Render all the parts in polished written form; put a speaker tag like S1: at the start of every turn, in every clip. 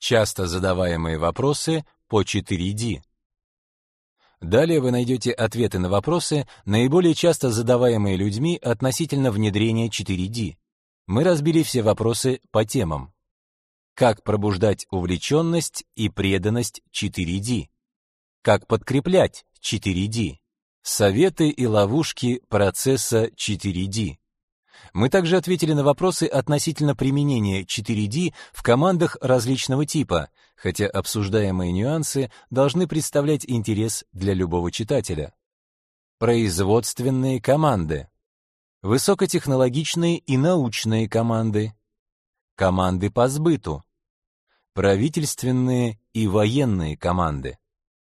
S1: Часто задаваемые вопросы по 4D. Далее вы найдете ответы на вопросы, наиболее часто задаваемые людьми относительно внедрения 4D. Мы разбили все вопросы по темам. Как пробуждать увлеченность и преданность 4D? Как подкреплять 4D? Советы и ловушки процесса 4D. Мы также ответили на вопросы относительно применения 4D в командах различного типа, хотя обсуждаемые нюансы должны представлять интерес для любого читателя. Производственные команды. Высокотехнологичные и научные команды. Команды по сбыту. Правительственные и военные команды.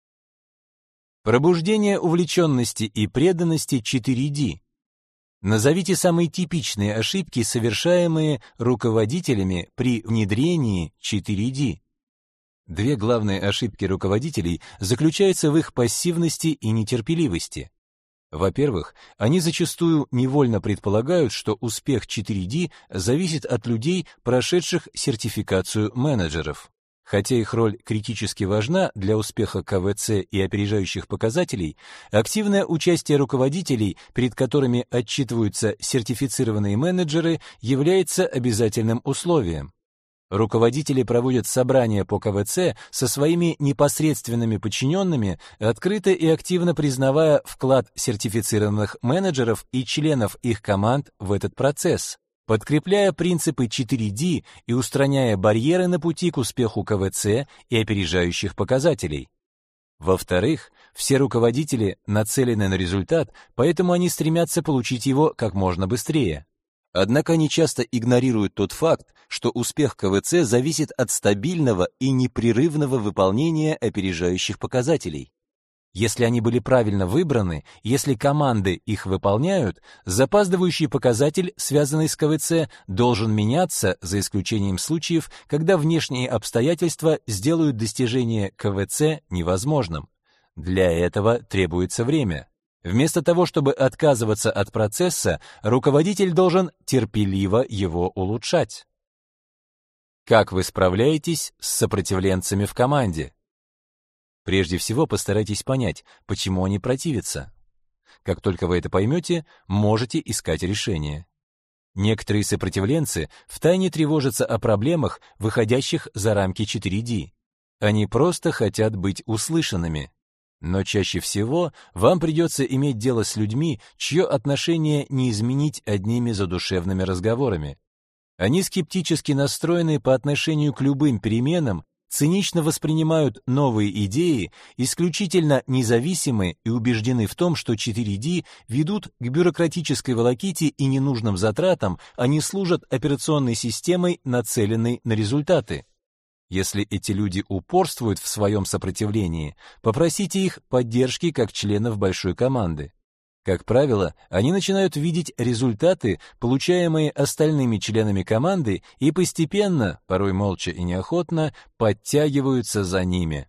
S1: Пробуждение увлеченности и преданности 4D. Назовите самые типичные ошибки, совершаемые руководителями при внедрении 4D. Две главные ошибки руководителей заключаются в их пассивности и нетерпеливости. Во-первых, они зачастую невольно предполагают, что успех 4D зависит от людей, прошедших сертификацию менеджеров. Хотя их роль критически важна для успеха КВЦ и опережающих показателей, активное участие руководителей, перед которыми отчитываются сертифицированные менеджеры, является обязательным условием. Руководители проводят собрания по КВЦ со своими непосредственными подчиненными, открыто и активно признавая вклад сертифицированных менеджеров и членов их команд в этот процесс, подкрепляя принципы 4D и устраняя барьеры на пути к успеху КВЦ и опережающих показателей. Во-вторых, все руководители нацелены на результат, поэтому они стремятся получить его как можно быстрее. Однако они часто игнорируют тот факт, что успех КВЦ зависит от стабильного и непрерывного выполнения опережающих показателей. Если они были правильно выбраны, если команды их выполняют, запаздывающий показатель, связанный с КВЦ, должен меняться, за исключением случаев, когда внешние обстоятельства сделают достижение КВЦ невозможным. Для этого требуется время. Вместо того, чтобы отказываться от процесса, руководитель должен терпеливо его улучшать. Как вы справляетесь с сопротивленцами в команде? Прежде всего, постарайтесь понять, почему они противятся. Как только вы это поймете, можете искать решение. Некоторые сопротивленцы втайне тревожатся о проблемах, выходящих за рамки 4D. Они просто хотят быть услышанными. Но чаще всего вам придется иметь дело с людьми, чье отношение не изменить одними задушевными разговорами. Они скептически настроены по отношению к любым переменам, цинично воспринимают новые идеи, исключительно независимы и убеждены в том, что 4D ведут к бюрократической волоките и ненужным затратам, а не служат операционной системой, нацеленной на результаты. Если эти люди упорствуют в своем сопротивлении, попросите их поддержки как членов большой команды. Как правило, они начинают видеть результаты, получаемые остальными членами команды, и постепенно, порой молча и неохотно, подтягиваются за ними.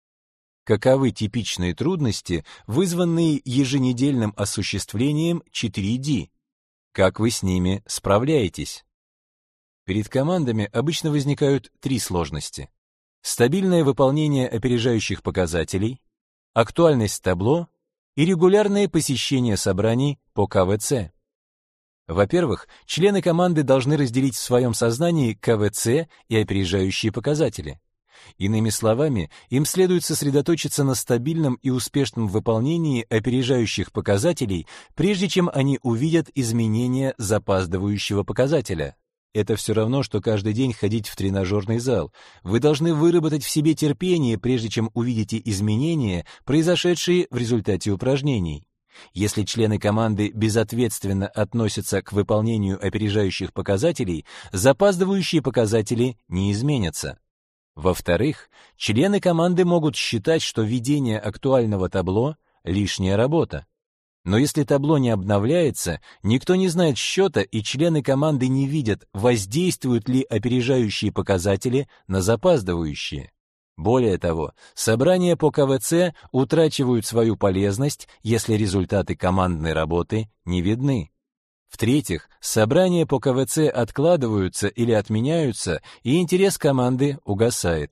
S1: Каковы типичные трудности, вызванные еженедельным осуществлением 4D? Как вы с ними справляетесь? Перед командами обычно возникают три сложности: стабильное выполнение опережающих показателей, актуальность табло и регулярное посещение собраний по КВЦ. Во-первых, члены команды должны разделить в своем сознании КВЦ и опережающие показатели. Иными словами, им следует сосредоточиться на стабильном и успешном выполнении опережающих показателей, прежде чем они увидят изменения запаздывающего показателя. Это все равно, что каждый день ходить в тренажерный зал. Вы должны выработать в себе терпение, прежде чем увидите изменения, произошедшие в результате упражнений. Если члены команды безответственно относятся к выполнению опережающих показателей, запаздывающие показатели не изменятся. Во-вторых, члены команды могут считать, что ведение актуального табло — лишняя работа. Но если табло не обновляется, никто не знает счета, и члены команды не видят, воздействуют ли опережающие показатели на запаздывающие. Более того, собрания по КВЦ утрачивают свою полезность, если результаты командной работы не видны. В-третьих, собрания по КВЦ откладываются или отменяются, и интерес команды угасает.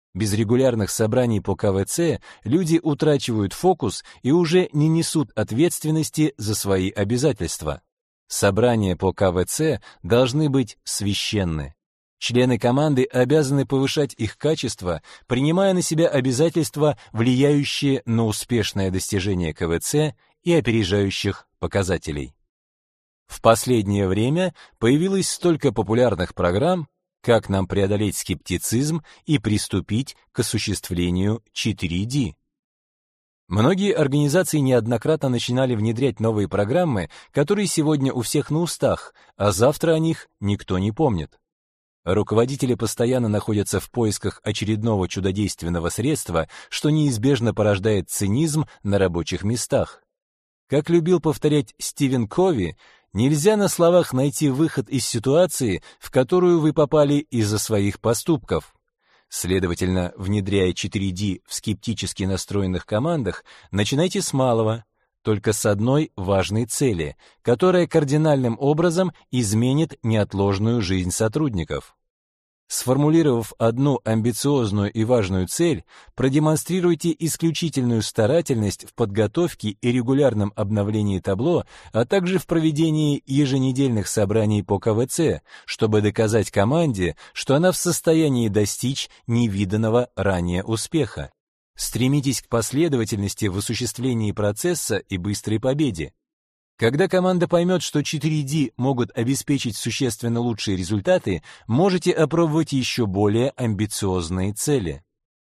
S1: Без регулярных собраний по КВЦ люди утрачивают фокус и уже не несут ответственности за свои обязательства. Собрания по КВЦ должны быть священны. Члены команды обязаны повышать их качество, принимая на себя обязательства, влияющие на успешное достижение КВЦ и опережающих показателей. В последнее время появилось столько популярных программ, как нам преодолеть скептицизм и приступить к осуществлению 4D. Многие организации неоднократно начинали внедрять новые программы, которые сегодня у всех на устах, а завтра о них никто не помнит. Руководители постоянно находятся в поисках очередного чудодейственного средства, что неизбежно порождает цинизм на рабочих местах. Как любил повторять Стивен Кови, нельзя на словах найти выход из ситуации, в которую вы попали из-за своих поступков. Следовательно, внедряя 4D в скептически настроенных командах, начинайте с малого, только с одной важной цели, которая кардинальным образом изменит неотложную жизнь сотрудников. Сформулировав одну амбициозную и важную цель, продемонстрируйте исключительную старательность в подготовке и регулярном обновлении табло, а также в проведении еженедельных собраний по КВЦ, чтобы доказать команде, что она в состоянии достичь невиданного ранее успеха. Стремитесь к последовательности в осуществлении процесса и быстрой победе. Когда команда поймет, что 4D могут обеспечить существенно лучшие результаты, можете опробовать еще более амбициозные цели.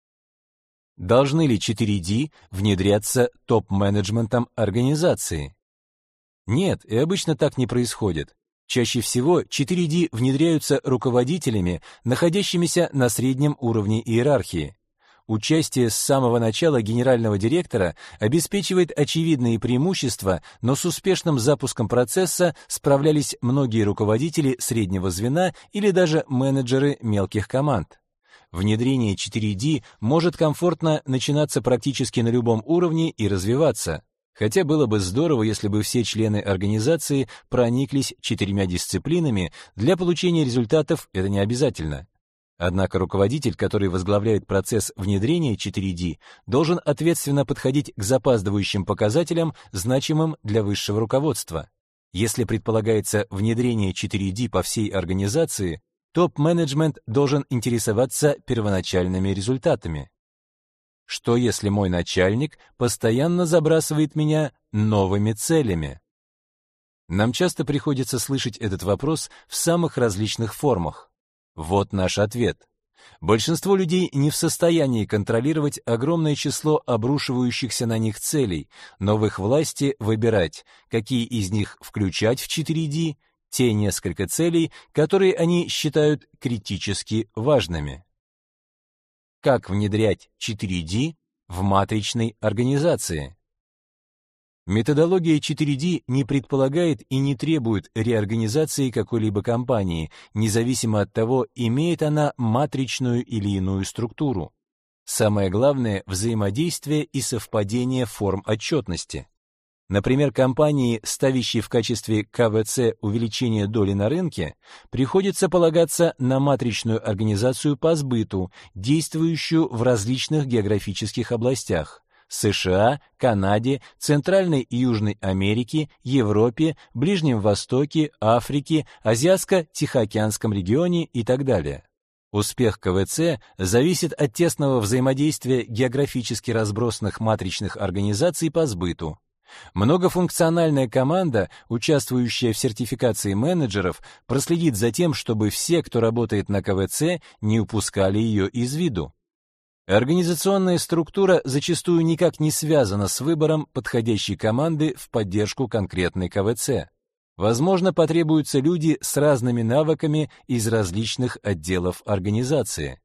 S1: Должны ли 4D внедряться топ-менеджментом организации? Нет, и обычно так не происходит. Чаще всего 4D внедряются руководителями, находящимися на среднем уровне иерархии. Участие с самого начала генерального директора обеспечивает очевидные преимущества, но с успешным запуском процесса справлялись многие руководители среднего звена или даже менеджеры мелких команд. Внедрение 4D может комфортно начинаться практически на любом уровне и развиваться. Хотя было бы здорово, если бы все члены организации прониклись 4 дисциплинами, для получения результатов это не обязательно. Однако руководитель, который возглавляет процесс внедрения 4D, должен ответственно подходить к запаздывающим показателям, значимым для высшего руководства. Если предполагается внедрение 4D по всей организации, топ-менеджмент должен интересоваться первоначальными результатами. Что если мой начальник постоянно забрасывает меня новыми целями? Нам часто приходится слышать этот вопрос в самых различных формах. Вот наш ответ. Большинство людей не в состоянии контролировать огромное число обрушивающихся на них целей, но в их власти выбирать, какие из них включать в 4D, те несколько целей, которые они считают критически важными. Как внедрять 4D в матричной организации? Методология 4D не предполагает и не требует реорганизации какой-либо компании, независимо от того, имеет она матричную или иную структуру. Самое главное — взаимодействие и совпадение форм отчетности. Например, компании, ставящей в качестве КВЦ увеличение доли на рынке, приходится полагаться на матричную организацию по сбыту, действующую в различных географических областях: США, Канаде, Центральной и Южной Америке, Европе, Ближнем Востоке, Африке, Азиатско-Тихоокеанском регионе и так далее. Успех КВЦ зависит от тесного взаимодействия географически разбросанных матричных организаций по сбыту. Многофункциональная команда, участвующая в сертификации менеджеров, проследит за тем, чтобы все, кто работает на КВЦ, не упускали ее из виду. Организационная структура зачастую никак не связана с выбором подходящей команды в поддержку конкретной КВЦ. Возможно, потребуются люди с разными навыками из различных отделов организации.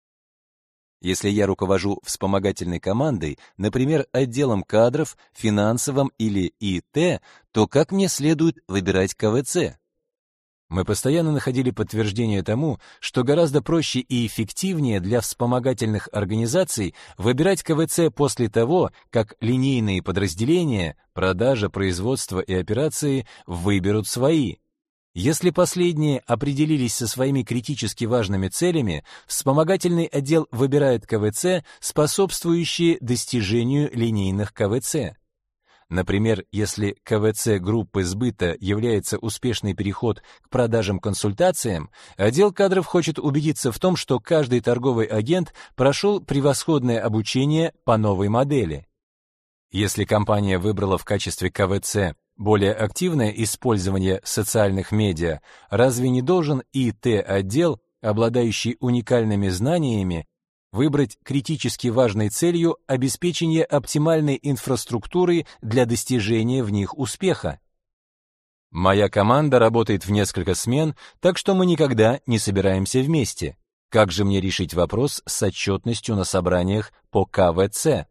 S1: Если я руковожу вспомогательной командой, например, отделом кадров, финансовым или ИТ, то как мне следует выбирать КВЦ? Мы постоянно находили подтверждение тому, что гораздо проще и эффективнее для вспомогательных организаций выбирать КВЦ после того, как линейные подразделения, продажа, производство и операции выберут свои. Если последние определились со своими критически важными целями, вспомогательный отдел выбирает КВЦ, способствующие достижению линейных КВЦ. Например, если КВЦ группы сбыта является успешный переход к продажам-консультациям, отдел кадров хочет убедиться в том, что каждый торговый агент прошел превосходное обучение по новой модели. Если компания выбрала в качестве КВЦ более активное использование социальных медиа, разве не должен ИТ-отдел, обладающий уникальными знаниями, выбрать критически важной целью обеспечение оптимальной инфраструктуры для достижения в них успеха? Моя команда работает в несколько смен, так что мы никогда не собираемся вместе. Как же мне решить вопрос с отчетностью на собраниях по КВЦ?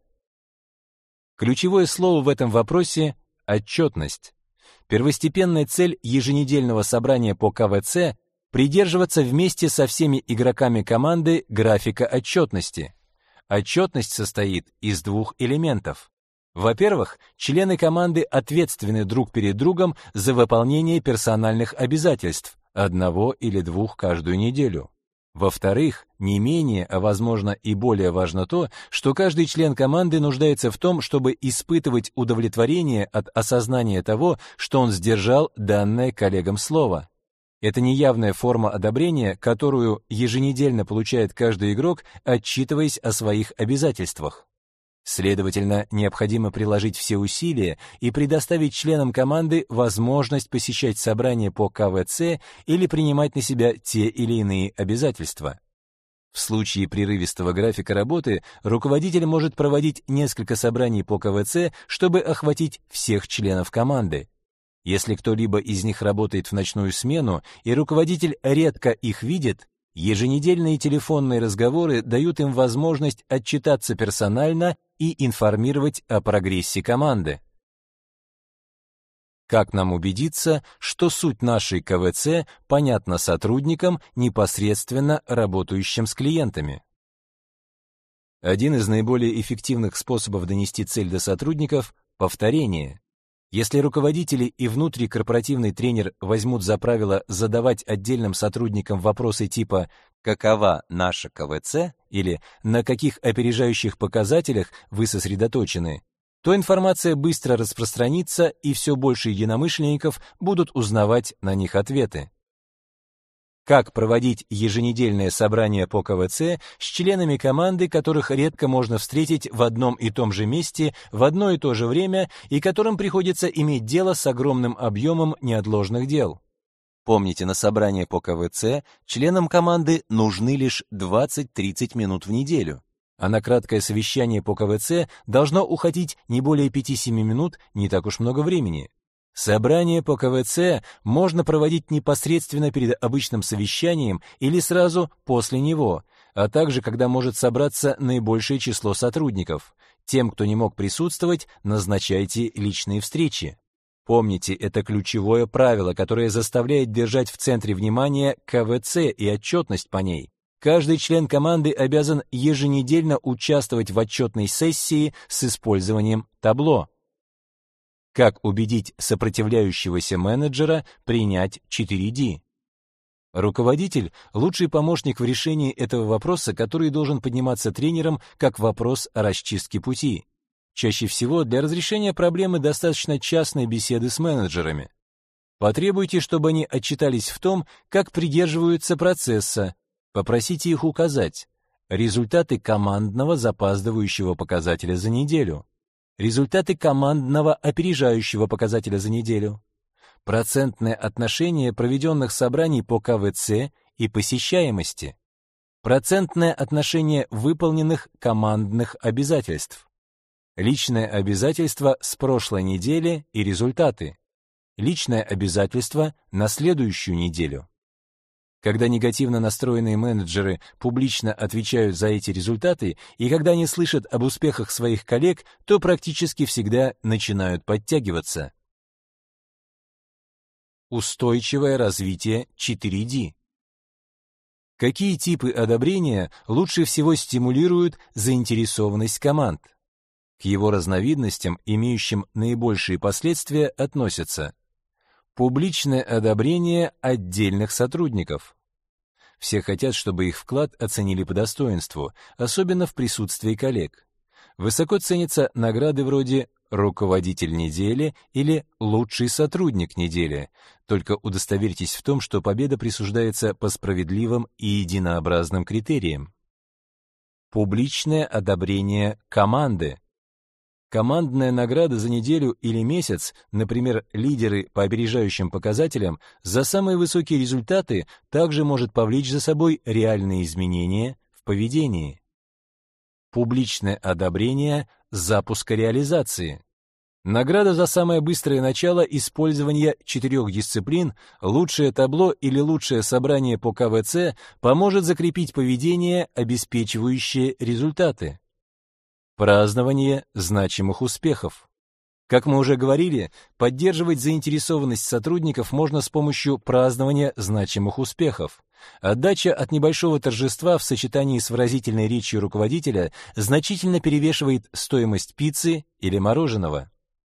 S1: Ключевое слово в этом вопросе — отчетность. Первостепенная цель еженедельного собрания по КВЦ — придерживаться вместе со всеми игроками команды графика отчетности. Отчетность состоит из двух элементов. Во-первых, члены команды ответственны друг перед другом за выполнение персональных обязательств, одного или двух каждую неделю. Во-вторых, не менее, а возможно и более важно то, что каждый член команды нуждается в том, чтобы испытывать удовлетворение от осознания того, что он сдержал данное коллегам слово. Это неявная форма одобрения, которую еженедельно получает каждый игрок, отчитываясь о своих обязательствах. Следовательно, необходимо приложить все усилия и предоставить членам команды возможность посещать собрания по КВЦ или принимать на себя те или иные обязательства. В случае прерывистого графика работы руководитель может проводить несколько собраний по КВЦ, чтобы охватить всех членов команды. Если кто-либо из них работает в ночную смену, и руководитель редко их видит, еженедельные телефонные разговоры дают им возможность отчитаться персонально и информировать о прогрессе команды. Как нам убедиться, что суть нашей КВЦ понятна сотрудникам, непосредственно работающим с клиентами? Один из наиболее эффективных способов донести цель до сотрудников — повторение. Если руководители и внутрикорпоративный тренер возьмут за правило задавать отдельным сотрудникам вопросы типа «Какова наша КВЦ?» или «На каких опережающих показателях вы сосредоточены?», то информация быстро распространится, и все больше единомышленников будут узнавать на них ответы. Как проводить еженедельное собрание по КВЦ с членами команды, которых редко можно встретить в одном и том же месте в одно и то же время и которым приходится иметь дело с огромным объемом неотложных дел? Помните, на собрание по КВЦ членам команды нужны лишь 20-30 минут в неделю, а на краткое совещание по КВЦ должно уходить не более 5-7 минут, не так уж много времени. Собрание по КВЦ можно проводить непосредственно перед обычным совещанием или сразу после него, а также когда может собраться наибольшее число сотрудников. Тем, кто не мог присутствовать, назначайте личные встречи. Помните, это ключевое правило, которое заставляет держать в центре внимания КВЦ и отчетность по ней. Каждый член команды обязан еженедельно участвовать в отчетной сессии с использованием табло. Как убедить сопротивляющегося менеджера принять 4D? Руководитель — лучший помощник в решении этого вопроса, который должен подниматься тренером как вопрос о расчистке пути. Чаще всего для разрешения проблемы достаточно частной беседы с менеджерами. Потребуйте, чтобы они отчитались в том, как придерживаются процесса. Попросите их указать результаты командного запаздывающего показателя за неделю, результаты командного опережающего показателя за неделю, процентное отношение проведенных собраний по КВЦ и посещаемости, процентное отношение выполненных командных обязательств, личное обязательство с прошлой недели и результаты, личное обязательство на следующую неделю. Когда негативно настроенные менеджеры публично отвечают за эти результаты, и когда они слышат об успехах своих коллег, то практически всегда начинают подтягиваться. Устойчивое развитие 4D. Какие типы одобрения лучше всего стимулируют заинтересованность команд? К его разновидностям, имеющим наибольшие последствия, относятся Публичное одобрение отдельных сотрудников. Все хотят, чтобы их вклад оценили по достоинству, особенно в присутствии коллег. Высоко ценятся награды вроде «Руководитель недели» или «Лучший сотрудник недели». Только удостоверьтесь в том, что победа присуждается по справедливым и единообразным критериям. Публичное одобрение команды. Командная награда за неделю или месяц, например, лидеры по опережающим показателям, за самые высокие результаты также может повлечь за собой реальные изменения в поведении. Публичное одобрение запуска реализации. Награда за самое быстрое начало использования 4 дисциплин, лучшее табло или лучшее собрание по КВЦ поможет закрепить поведение, обеспечивающее результаты. Празднование значимых успехов. Как мы уже говорили, поддерживать заинтересованность сотрудников можно с помощью празднования значимых успехов. Отдача от небольшого торжества в сочетании с выразительной речью руководителя значительно перевешивает стоимость пиццы или мороженого.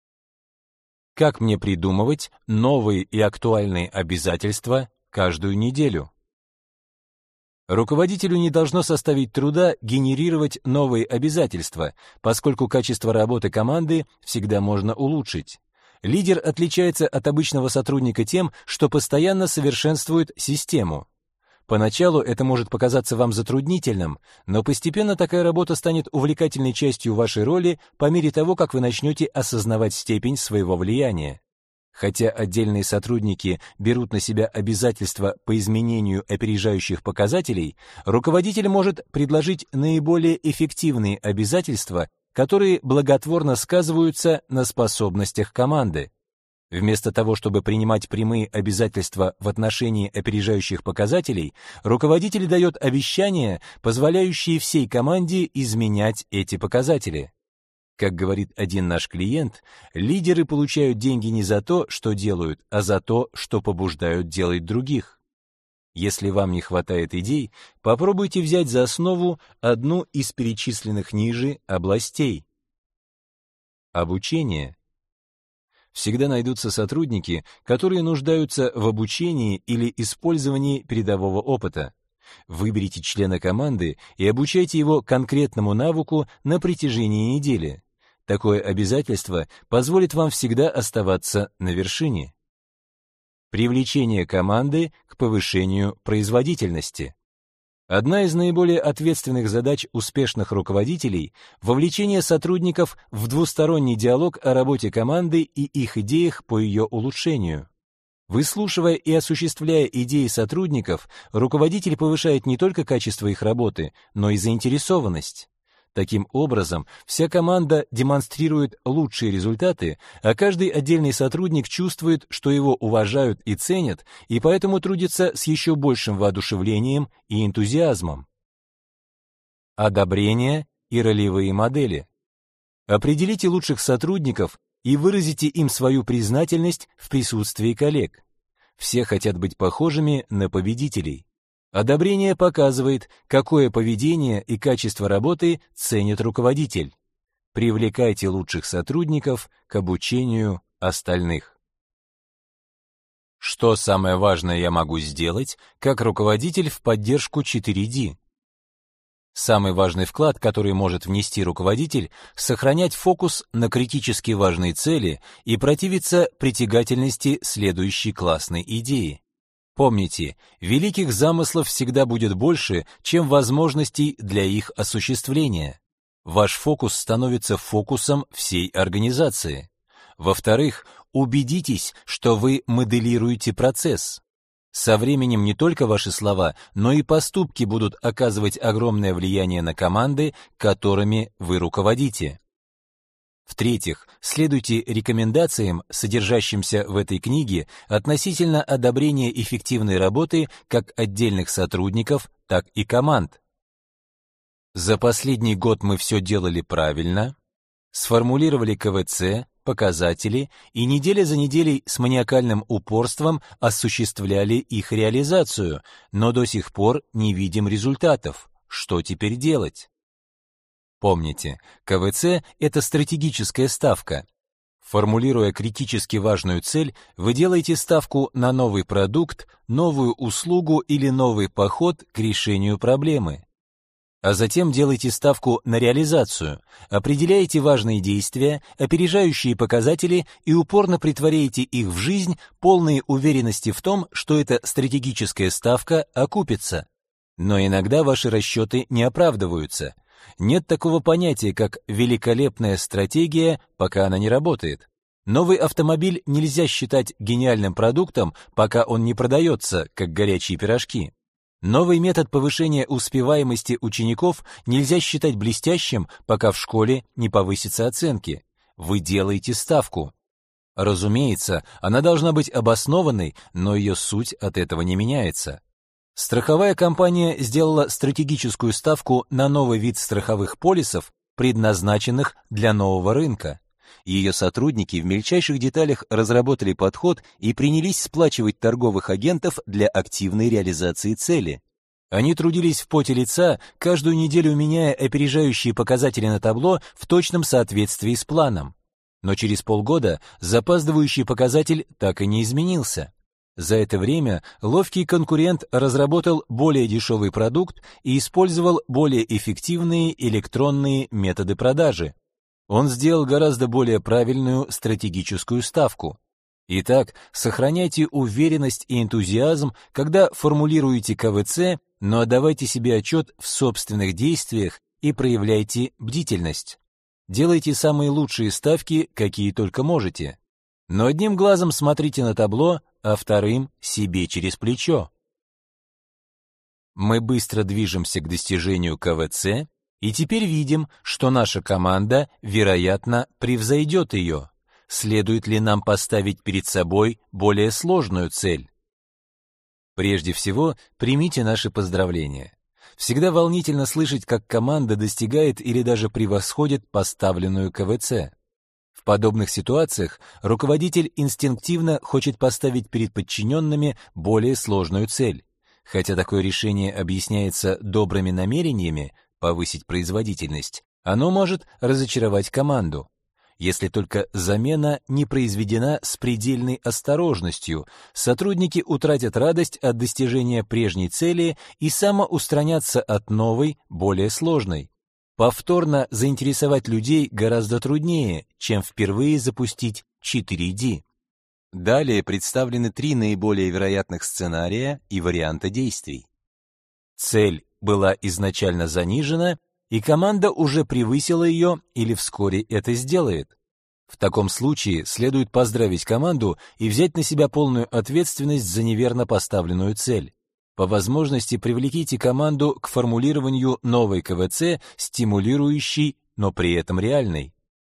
S1: Как мне придумывать новые и актуальные обязательства каждую неделю? Руководителю не должно составить труда генерировать новые обязательства, поскольку качество работы команды всегда можно улучшить. Лидер отличается от обычного сотрудника тем, что постоянно совершенствует систему. Поначалу это может показаться вам затруднительным, но постепенно такая работа станет увлекательной частью вашей роли по мере того, как вы начнете осознавать степень своего влияния. Хотя отдельные сотрудники берут на себя обязательства по изменению опережающих показателей, руководитель может предложить наиболее эффективные обязательства, которые благотворно сказываются на способностях команды. Вместо того, чтобы принимать прямые обязательства в отношении опережающих показателей, руководитель дает обещания, позволяющие всей команде изменять эти показатели. Как говорит один наш клиент, лидеры получают деньги не за то, что делают, а за то, что побуждают делать других. Если вам не хватает идей, попробуйте взять за основу одну из перечисленных ниже областей. Обучение. Всегда найдутся сотрудники, которые нуждаются в обучении или использовании передового опыта. Выберите члена команды и обучайте его конкретному навыку на протяжении недели. Такое обязательство позволит вам всегда оставаться на вершине. Привлечение команды к повышению производительности. Одна из наиболее ответственных задач успешных руководителей — вовлечение сотрудников в двусторонний диалог о работе команды и их идеях по ее улучшению. Выслушивая и осуществляя идеи сотрудников, руководитель повышает не только качество их работы, но и заинтересованность. Таким образом, вся команда демонстрирует лучшие результаты, а каждый отдельный сотрудник чувствует, что его уважают и ценят, и поэтому трудится с еще большим воодушевлением и энтузиазмом. Одобрение и ролевые модели. Определите лучших сотрудников и выразите им свою признательность в присутствии коллег. Все хотят быть похожими на победителей. Одобрение показывает, какое поведение и качество работы ценит руководитель. Привлекайте лучших сотрудников к обучению остальных. Что самое важное я могу сделать как руководитель в поддержку 4D? Самый важный вклад, который может внести руководитель, сохранять фокус на критически важные цели и противиться притягательности следующей классной идеи. Помните, великих замыслов всегда будет больше, чем возможностей для их осуществления. Ваш фокус становится фокусом всей организации. Во-вторых, убедитесь, что вы моделируете процесс. Со временем не только ваши слова, но и поступки будут оказывать огромное влияние на команды, которыми вы руководите. В-третьих, следуйте рекомендациям, содержащимся в этой книге, относительно одобрения эффективной работы как отдельных сотрудников, так и команд. За последний год мы все делали правильно, сформулировали КВЦ, показатели и неделя за неделей с маниакальным упорством осуществляли их реализацию, но до сих пор не видим результатов. Что теперь делать? Помните, КВЦ — это стратегическая ставка. Формулируя критически важную цель, вы делаете ставку на новый продукт, новую услугу или новый подход к решению проблемы. А затем делайте ставку на реализацию, определяете важные действия, опережающие показатели и упорно претворяете их в жизнь, полные уверенности в том, что эта стратегическая ставка окупится. Но иногда ваши расчеты не оправдываются. Нет такого понятия, как великолепная стратегия, пока она не работает. Новый автомобиль нельзя считать гениальным продуктом, пока он не продается, как горячие пирожки. Новый метод повышения успеваемости учеников нельзя считать блестящим, пока в школе не повысятся оценки. Вы делаете ставку. Разумеется, она должна быть обоснованной, но ее суть от этого не меняется. Страховая компания сделала стратегическую ставку на новый вид страховых полисов, предназначенных для нового рынка. Ее сотрудники в мельчайших деталях разработали подход и принялись сплачивать торговых агентов для активной реализации цели. Они трудились в поте лица, каждую неделю меняя опережающие показатели на табло в точном соответствии с планом. Но через полгода запаздывающий показатель так и не изменился. За это время ловкий конкурент разработал более дешевый продукт и использовал более эффективные электронные методы продажи. Он сделал гораздо более правильную стратегическую ставку. Итак, сохраняйте уверенность и энтузиазм, когда формулируете КВЦ, но отдавайте себе отчет в собственных действиях и проявляйте бдительность. Делайте самые лучшие ставки, какие только можете. Но одним глазом смотрите на табло, а вторым — себе через плечо. Мы быстро движемся к достижению КВЦ, и теперь видим, что наша команда, вероятно, превзойдет ее. Следует ли нам поставить перед собой более сложную цель? Прежде всего, примите наши поздравления. Всегда волнительно слышать, как команда достигает или даже превосходит поставленную КВЦ. В подобных ситуациях руководитель инстинктивно хочет поставить перед подчиненными более сложную цель. Хотя такое решение объясняется добрыми намерениями, повысить производительность, оно может разочаровать команду, если только замена не произведена с предельной осторожностью. Сотрудники утратят радость от достижения прежней цели и самоустранятся от новой, более сложной. Повторно заинтересовать людей гораздо труднее, чем впервые запустить 4D. Далее представлены 3 наиболее вероятных сценария и варианта действий. Цель была изначально занижена, и команда уже превысила ее или вскоре это сделает. В таком случае следует поздравить команду и взять на себя полную ответственность за неверно поставленную цель. По возможности привлеките команду к формулированию новой КВЦ, стимулирующей, но при этом реальной.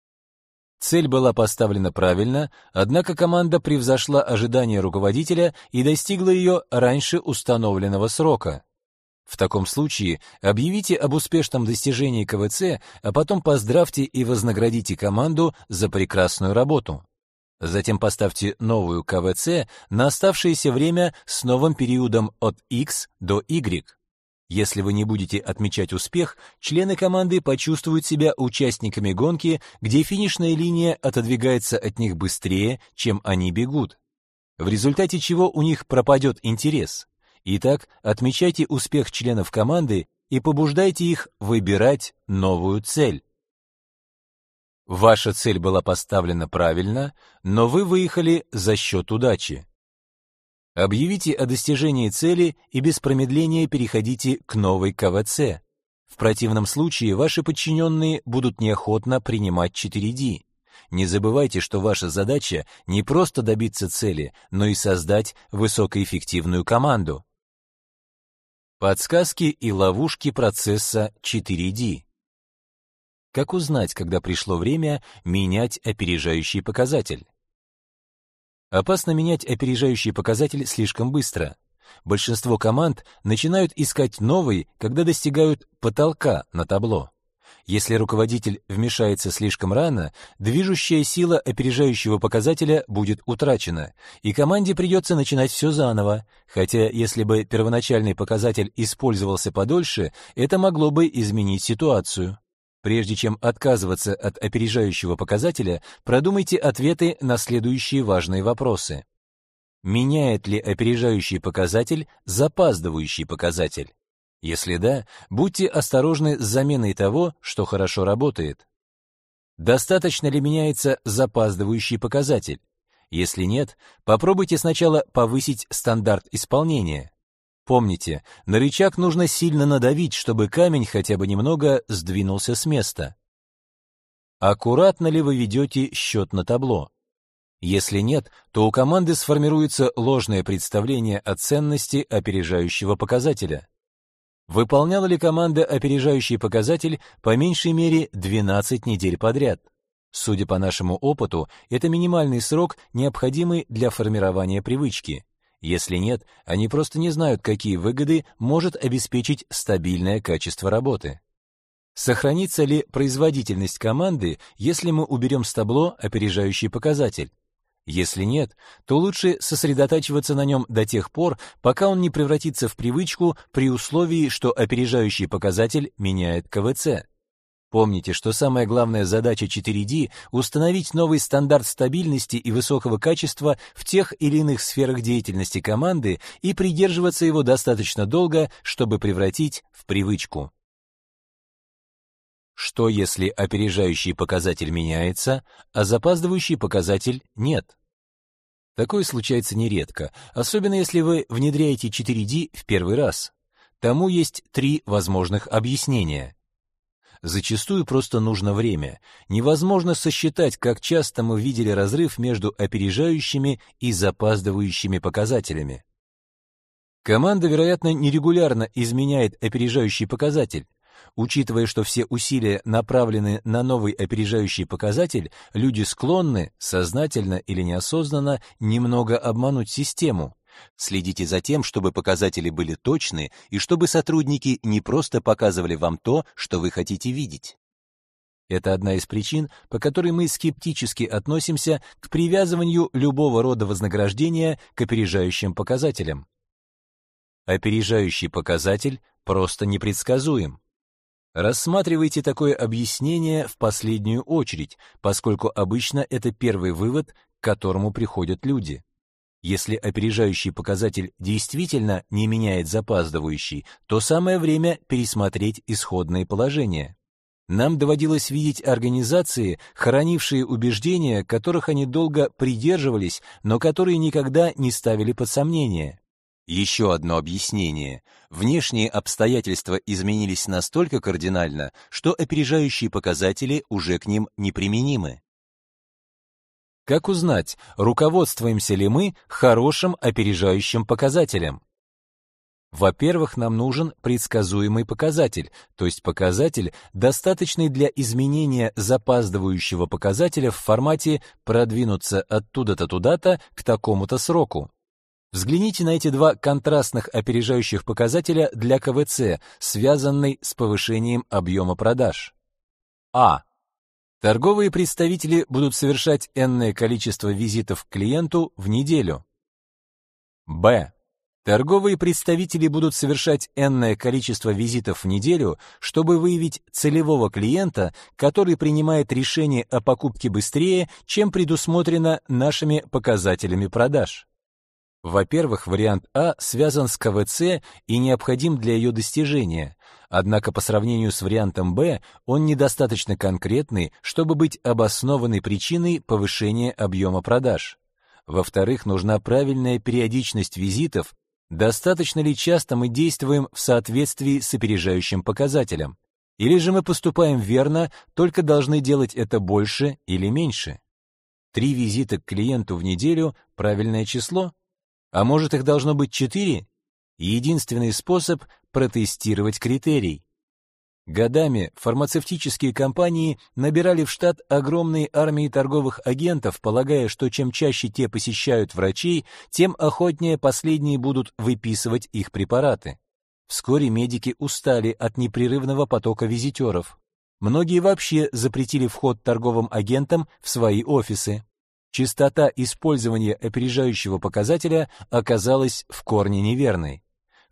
S1: Цель была поставлена правильно, однако команда превзошла ожидания руководителя и достигла ее раньше установленного срока. В таком случае объявите об успешном достижении КВЦ, а потом поздравьте и вознаградите команду за прекрасную работу. Затем поставьте новую КВЦ на оставшееся время с новым периодом от X до Y. Если вы не будете отмечать успех, члены команды почувствуют себя участниками гонки, где финишная линия отодвигается от них быстрее, чем они бегут, в результате чего у них пропадет интерес. Итак, отмечайте успех членов команды и побуждайте их выбирать новую цель. Ваша цель была поставлена правильно, но вы выехали за счет удачи. Объявите о достижении цели и без промедления переходите к новой КВЦ. В противном случае ваши подчиненные будут неохотно принимать 4D. Не забывайте, что ваша задача не просто добиться цели, но и создать высокоэффективную команду. Подсказки и ловушки процесса 4D. Как узнать, когда пришло время менять опережающий показатель? Опасно менять опережающий показатель слишком быстро. Большинство команд начинают искать новый, когда достигают потолка на табло. Если руководитель вмешается слишком рано, движущая сила опережающего показателя будет утрачена, и команде придется начинать все заново, хотя если бы первоначальный показатель использовался подольше, это могло бы изменить ситуацию. Прежде чем отказываться от опережающего показателя, продумайте ответы на следующие важные вопросы. Меняет ли опережающий показатель запаздывающий показатель? Если да, будьте осторожны с заменой того, что хорошо работает. Достаточно ли меняется запаздывающий показатель? Если нет, попробуйте сначала повысить стандарт исполнения. Помните, на рычаг нужно сильно надавить, чтобы камень хотя бы немного сдвинулся с места. Аккуратно ли вы ведете счет на табло? Если нет, то у команды сформируется ложное представление о ценности опережающего показателя. Выполняла ли команда опережающий показатель по меньшей мере 12 недель подряд? Судя по нашему опыту, это минимальный срок, необходимый для формирования привычки. Если нет, они просто не знают, какие выгоды может обеспечить стабильное качество работы. Сохранится ли производительность команды, если мы уберем с табло опережающий показатель? Если нет, то лучше сосредотачиваться на нем до тех пор, пока он не превратится в привычку при условии, что опережающий показатель меняет КВЦ. Помните, что самая главная задача 4D — установить новый стандарт стабильности и высокого качества в тех или иных сферах деятельности команды и придерживаться его достаточно долго, чтобы превратить в привычку. Что если опережающий показатель меняется, а запаздывающий показатель нет? Такое случается нередко, особенно если вы внедряете 4D в первый раз. Тому есть 3 возможных объяснения. Зачастую просто нужно время. Невозможно сосчитать, как часто мы видели разрыв между опережающими и запаздывающими показателями. Команда, вероятно, нерегулярно изменяет опережающий показатель. Учитывая, что все усилия направлены на новый опережающий показатель, люди склонны, сознательно или неосознанно, немного обмануть систему. Следите за тем, чтобы показатели были точны и чтобы сотрудники не просто показывали вам то, что вы хотите видеть. Это одна из причин, по которой мы скептически относимся к привязыванию любого рода вознаграждения к опережающим показателям. Опережающий показатель просто непредсказуем. Рассматривайте такое объяснение в последнюю очередь, поскольку обычно это первый вывод, к которому приходят люди. Если опережающий показатель действительно не меняет запаздывающий, то самое время пересмотреть исходные положения. Нам доводилось видеть организации, хоронившие убеждения, которых они долго придерживались, но которые никогда не ставили под сомнение. Еще одно объяснение. Внешние обстоятельства изменились настолько кардинально, что опережающие показатели уже к ним неприменимы. Как узнать, руководствуемся ли мы хорошим опережающим показателем? Во-первых, нам нужен предсказуемый показатель, то есть показатель, достаточный для изменения запаздывающего показателя в формате «продвинуться оттуда-то туда-то к такому-то сроку». Взгляните на эти 2 контрастных опережающих показателя для КВЦ, связанной с повышением объема продаж. А. Торговые представители будут совершать энное количество визитов к клиенту в неделю. Б. Торговые представители будут совершать энное количество визитов в неделю, чтобы выявить целевого клиента, который принимает решение о покупке быстрее, чем предусмотрено нашими показателями продаж. Во-первых, вариант А связан с КВЦ и необходим для ее достижения, однако по сравнению с вариантом Б он недостаточно конкретный, чтобы быть обоснованной причиной повышения объема продаж. Во-вторых, нужна правильная периодичность визитов, достаточно ли часто мы действуем в соответствии с опережающим показателем, или же мы поступаем верно, только должны делать это больше или меньше. 3 визита к клиенту в неделю – правильное число? А может, их должно быть 4? Единственный способ — протестировать критерий. Годами фармацевтические компании набирали в штат огромные армии торговых агентов, полагая, что чем чаще те посещают врачей, тем охотнее последние будут выписывать их препараты. Вскоре медики устали от непрерывного потока визитеров. Многие вообще запретили вход торговым агентам в свои офисы. Частота использования опережающего показателя оказалась в корне неверной.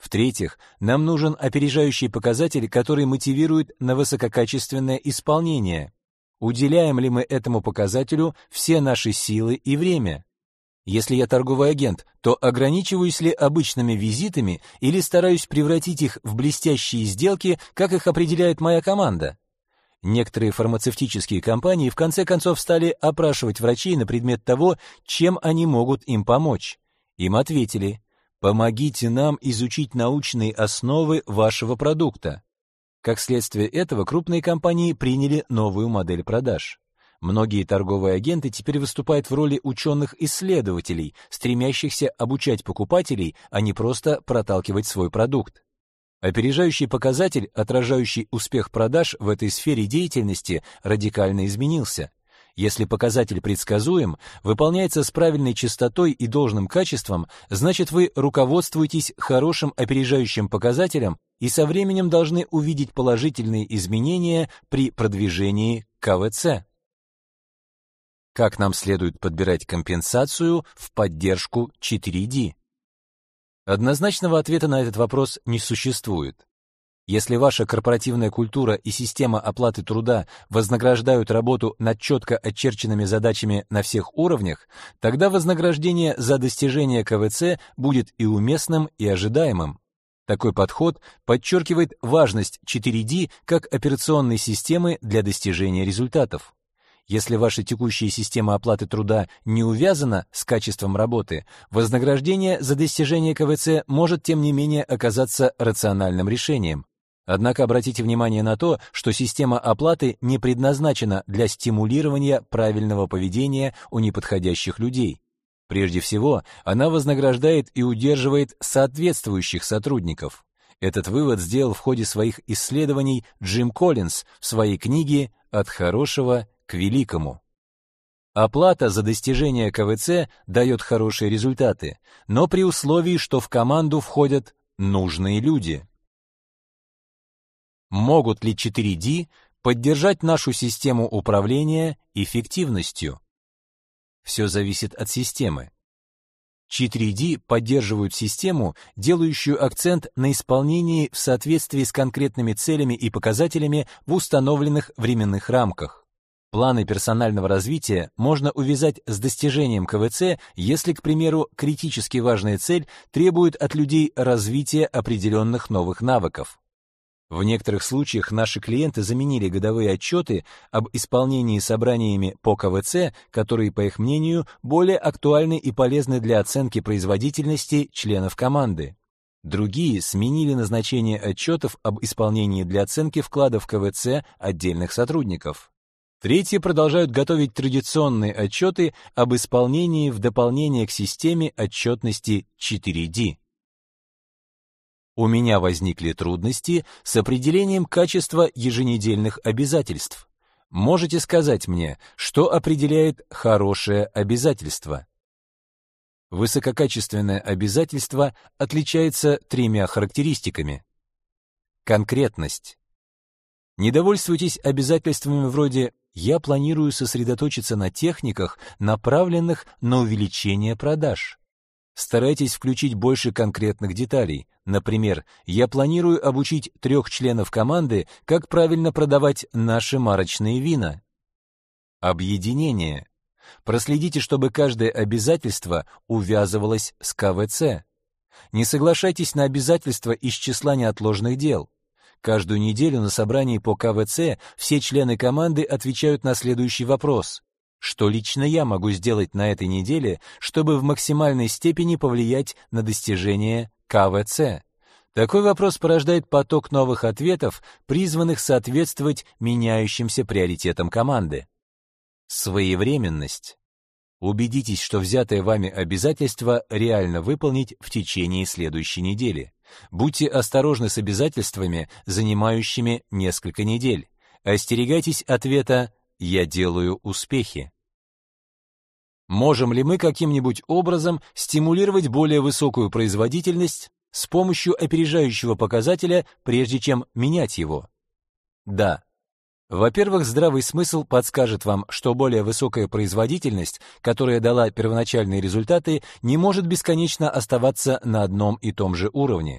S1: В-третьих, нам нужен опережающий показатель, который мотивирует на высококачественное исполнение. Уделяем ли мы этому показателю все наши силы и время? Если я торговый агент, то ограничиваюсь ли обычными визитами или стараюсь превратить их в блестящие сделки, как их определяет моя команда? Некоторые фармацевтические компании в конце концов стали опрашивать врачей на предмет того, чем они могут им помочь. Им ответили: «Помогите нам изучить научные основы вашего продукта». Как следствие этого, крупные компании приняли новую модель продаж. Многие торговые агенты теперь выступают в роли ученых-исследователей, стремящихся обучать покупателей, а не просто проталкивать свой продукт. Опережающий показатель, отражающий успех продаж в этой сфере деятельности, радикально изменился. Если показатель предсказуем, выполняется с правильной частотой и должным качеством, значит вы руководствуетесь хорошим опережающим показателем и со временем должны увидеть положительные изменения при продвижении КВЦ. Как нам следует подбирать компенсацию в поддержку 4D? Однозначного ответа на этот вопрос не существует. Если ваша корпоративная культура и система оплаты труда вознаграждают работу над четко очерченными задачами на всех уровнях, тогда вознаграждение за достижение КВЦ будет и уместным, и ожидаемым. Такой подход подчеркивает важность 4D как операционной системы для достижения результатов. Если ваша текущая система оплаты труда не увязана с качеством работы, вознаграждение за достижение КВЦ может, тем не менее, оказаться рациональным решением. Однако обратите внимание на то, что система оплаты не предназначена для стимулирования правильного поведения у неподходящих людей. Прежде всего, она вознаграждает и удерживает соответствующих сотрудников. Этот вывод сделал в ходе своих исследований Джим Коллинз в своей книге «От хорошего к великому». Оплата за достижение КВЦ дает хорошие результаты, но при условии, что в команду входят нужные люди. Могут ли 4D поддержать нашу систему управления эффективностью? Все зависит от системы. 4D поддерживают систему, делающую акцент на исполнении в соответствии с конкретными целями и показателями в установленных временных рамках. Планы персонального развития можно увязать с достижением КВЦ, если, к примеру, критически важная цель требует от людей развития определенных новых навыков. В некоторых случаях наши клиенты заменили годовые отчеты об исполнении собраниями по КВЦ, которые, по их мнению, более актуальны и полезны для оценки производительности членов команды. Другие сменили назначение отчетов об исполнении для оценки вкладов КВЦ отдельных сотрудников. Третьи продолжают готовить традиционные отчеты об исполнении в дополнение к системе отчетности 4D. У меня возникли трудности с определением качества еженедельных обязательств. Можете сказать мне, что определяет хорошее обязательство? Высококачественное обязательство отличается тремя характеристиками. Конкретность. Не довольствуйтесь обязательствами вроде «я планирую сосредоточиться на техниках, направленных на увеличение продаж». Старайтесь включить больше конкретных деталей. Например, я планирую обучить 3 членов команды, как правильно продавать наши марочные вина. Объединение. Проследите, чтобы каждое обязательство увязывалось с КВЦ. Не соглашайтесь на обязательства из числа неотложных дел. Каждую неделю на собрании по КВЦ все члены команды отвечают на следующий вопрос: что лично я могу сделать на этой неделе, чтобы в максимальной степени повлиять на достижение КВЦ? Такой вопрос порождает поток новых ответов, призванных соответствовать меняющимся приоритетам команды. Своевременность. Убедитесь, что взятое вами обязательство реально выполнить в течение следующей недели. Будьте осторожны с обязательствами, занимающими несколько недель. Остерегайтесь ответа «я делаю успехи». Можем ли мы каким-нибудь образом стимулировать более высокую производительность с помощью опережающего показателя, прежде чем менять его? Да. Во-первых, здравый смысл подскажет вам, что более высокая производительность, которая дала первоначальные результаты, не может бесконечно оставаться на одном и том же уровне.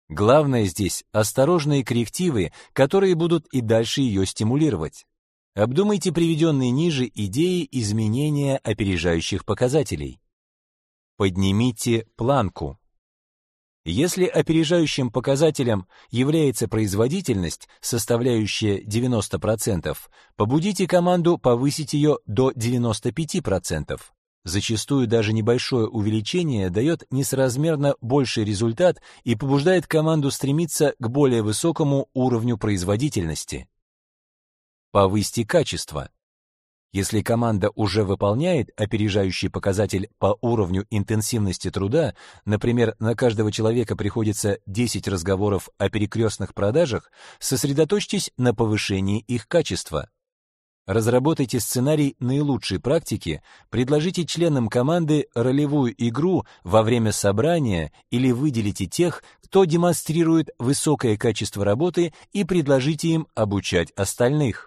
S1: Главное здесь осторожные коррективы, которые будут и дальше ее стимулировать. Обдумайте приведенные ниже идеи изменения опережающих показателей. Поднимите планку. Если опережающим показателем является производительность, составляющая 90%, побудите команду повысить ее до 95%. Зачастую даже небольшое увеличение дает несоразмерно больший результат и побуждает команду стремиться к более высокому уровню производительности. Повысьте качество. Если команда уже выполняет опережающий показатель по уровню интенсивности труда, например, на каждого человека приходится 10 разговоров о перекрестных продажах, сосредоточьтесь на повышении их качества. Разработайте сценарий наилучшей практики, предложите членам команды ролевую игру во время собрания или выделите тех, кто демонстрирует высокое качество работы, и предложите им обучать остальных.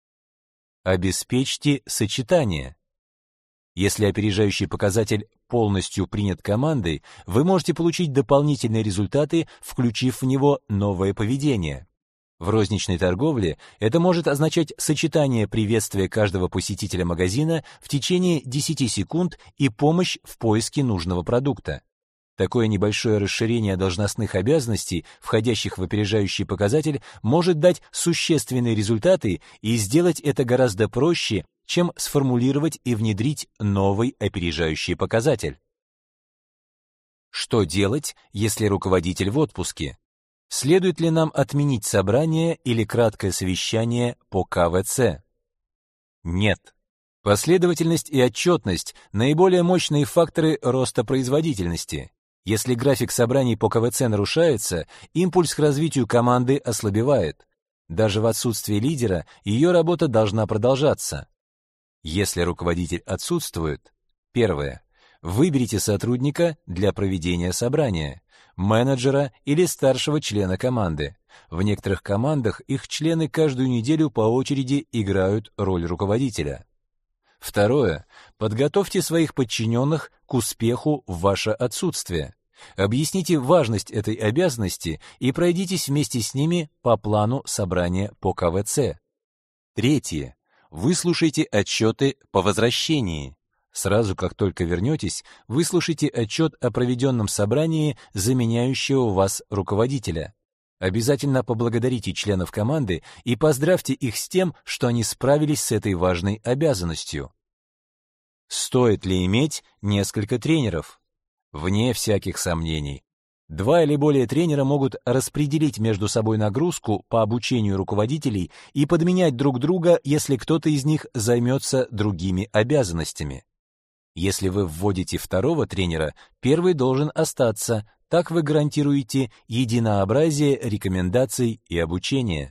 S1: Обеспечьте сочетание. Если опережающий показатель полностью принят командой, вы можете получить дополнительные результаты, включив в него новое поведение. В розничной торговле это может означать сочетание приветствия каждого посетителя магазина в течение 10 секунд и помощь в поиске нужного продукта. Такое небольшое расширение должностных обязанностей, входящих в опережающий показатель, может дать существенные результаты, и сделать это гораздо проще, чем сформулировать и внедрить новый опережающий показатель. Что делать, если руководитель в отпуске? Следует ли нам отменить собрание или краткое совещание по КВЦ? Нет. Последовательность и отчетность – наиболее мощные факторы роста производительности. Если график собраний по КВЦ нарушается, импульс к развитию команды ослабевает. Даже в отсутствии лидера ее работа должна продолжаться. Если руководитель отсутствует, первое. Выберите сотрудника для проведения собрания, менеджера или старшего члена команды. В некоторых командах их члены каждую неделю по очереди играют роль руководителя. Второе. Подготовьте своих подчиненных к успеху в ваше отсутствие. Объясните важность этой обязанности и пройдитесь вместе с ними по плану собрания по КВЦ. Третье. Выслушайте отчеты по возвращении. Сразу как только вернетесь, выслушайте отчет о проведенном собрании заменяющего вас руководителя. Обязательно поблагодарите членов команды и поздравьте их с тем, что они справились с этой важной обязанностью. Стоит ли иметь несколько тренеров? Вне всяких сомнений. 2 или более тренера могут распределить между собой нагрузку по обучению руководителей и подменять друг друга, если кто-то из них займется другими обязанностями. Если вы вводите второго тренера, первый должен остаться, так вы гарантируете единообразие рекомендаций и обучения.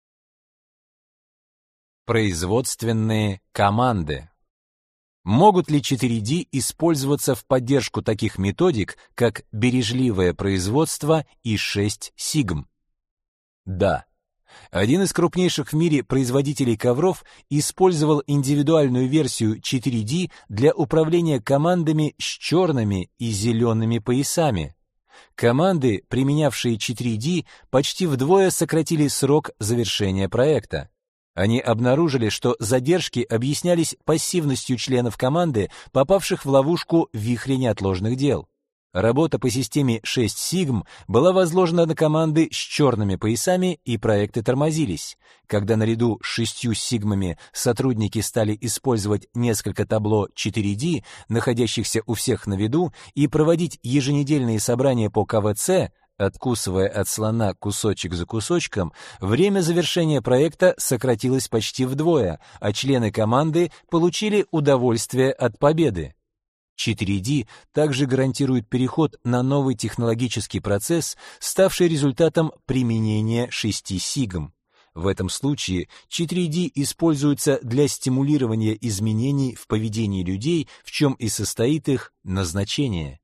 S1: Производственные команды. Могут ли 4D использоваться в поддержку таких методик, как бережливое производство и 6 сигм? Да. Один из крупнейших в мире производителей ковров использовал индивидуальную версию 4D для управления командами с черными и зелеными поясами. Команды, применявшие 4D, почти вдвое сократили срок завершения проекта. Они обнаружили, что задержки объяснялись пассивностью членов команды, попавших в ловушку вихря неотложных дел. Работа по системе 6 сигм была возложена на команды с черными поясами, и проекты тормозились. Когда наряду с 6 сигмами сотрудники стали использовать несколько табло 4D, находящихся у всех на виду, и проводить еженедельные собрания по КВЦ, откусывая от слона кусочек за кусочком, время завершения проекта сократилось почти вдвое, а члены команды получили удовольствие от победы. 4D также гарантирует переход на новый технологический процесс, ставший результатом применения 6 сигм. В этом случае 4D используется для стимулирования изменений в поведении людей, в чем и состоит их назначение.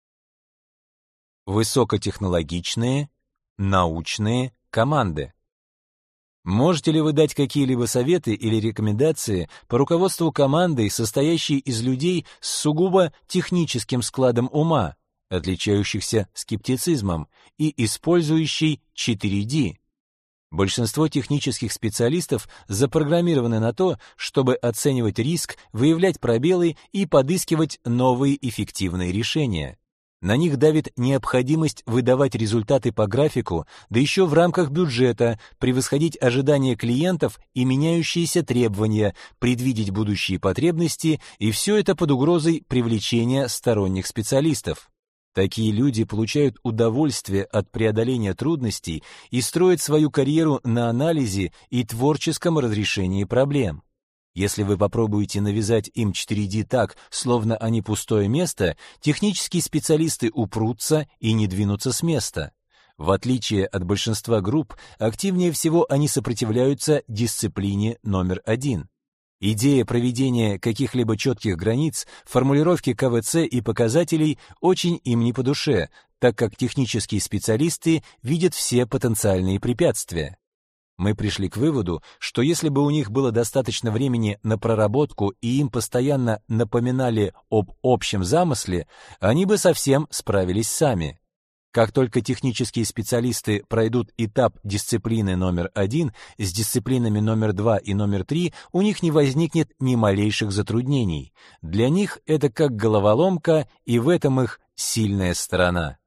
S1: Высокотехнологичные, научные команды. Можете ли вы дать какие-либо советы или рекомендации по руководству командой, состоящей из людей с сугубо техническим складом ума? отличающихся скептицизмом, и использующей 4D. Большинство технических специалистов запрограммированы на то, чтобы оценивать риск, выявлять пробелы и подыскивать новые эффективные решения. На них давит необходимость выдавать результаты по графику, да еще в рамках бюджета, превосходить ожидания клиентов и меняющиеся требования, предвидеть будущие потребности, и все это под угрозой привлечения сторонних специалистов. Такие люди получают удовольствие от преодоления трудностей и строят свою карьеру на анализе и творческом разрешении проблем. Если вы попробуете навязать им 4D так, словно они пустое место, технические специалисты упрутся и не двинутся с места. В отличие от большинства групп, активнее всего они сопротивляются дисциплине номер 1. Идея проведения каких-либо четких границ, формулировки КВЦ и показателей очень им не по душе, так как технические специалисты видят все потенциальные препятствия. Мы пришли к выводу, что если бы у них было достаточно времени на проработку и им постоянно напоминали об общем замысле, они бы совсем справились сами. Как только технические специалисты пройдут этап дисциплины номер 1 с дисциплинами номер 2 и номер 3, у них не возникнет ни малейших затруднений. Для них это как головоломка, и в этом их сильная сторона.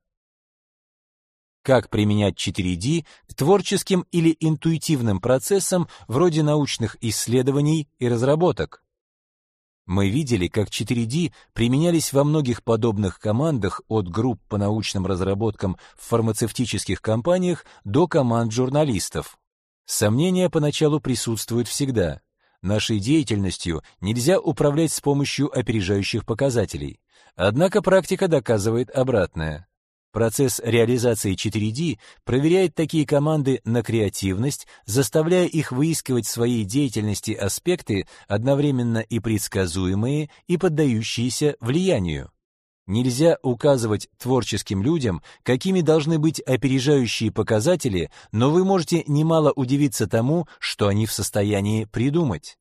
S1: Как применять 4D к творческим или интуитивным процессам вроде научных исследований и разработок? Мы видели, как 4D применялись во многих подобных командах от групп по научным разработкам в фармацевтических компаниях до команд журналистов. Сомнения поначалу присутствуют всегда. Нашей деятельностью нельзя управлять с помощью опережающих показателей. Однако практика доказывает обратное. Процесс реализации 4D проверяет такие команды на креативность, заставляя их выискивать в своей деятельности аспекты, одновременно и предсказуемые, и поддающиеся влиянию. Нельзя указывать творческим людям, какими должны быть опережающие показатели, но вы можете немало удивиться тому, что они в состоянии придумать.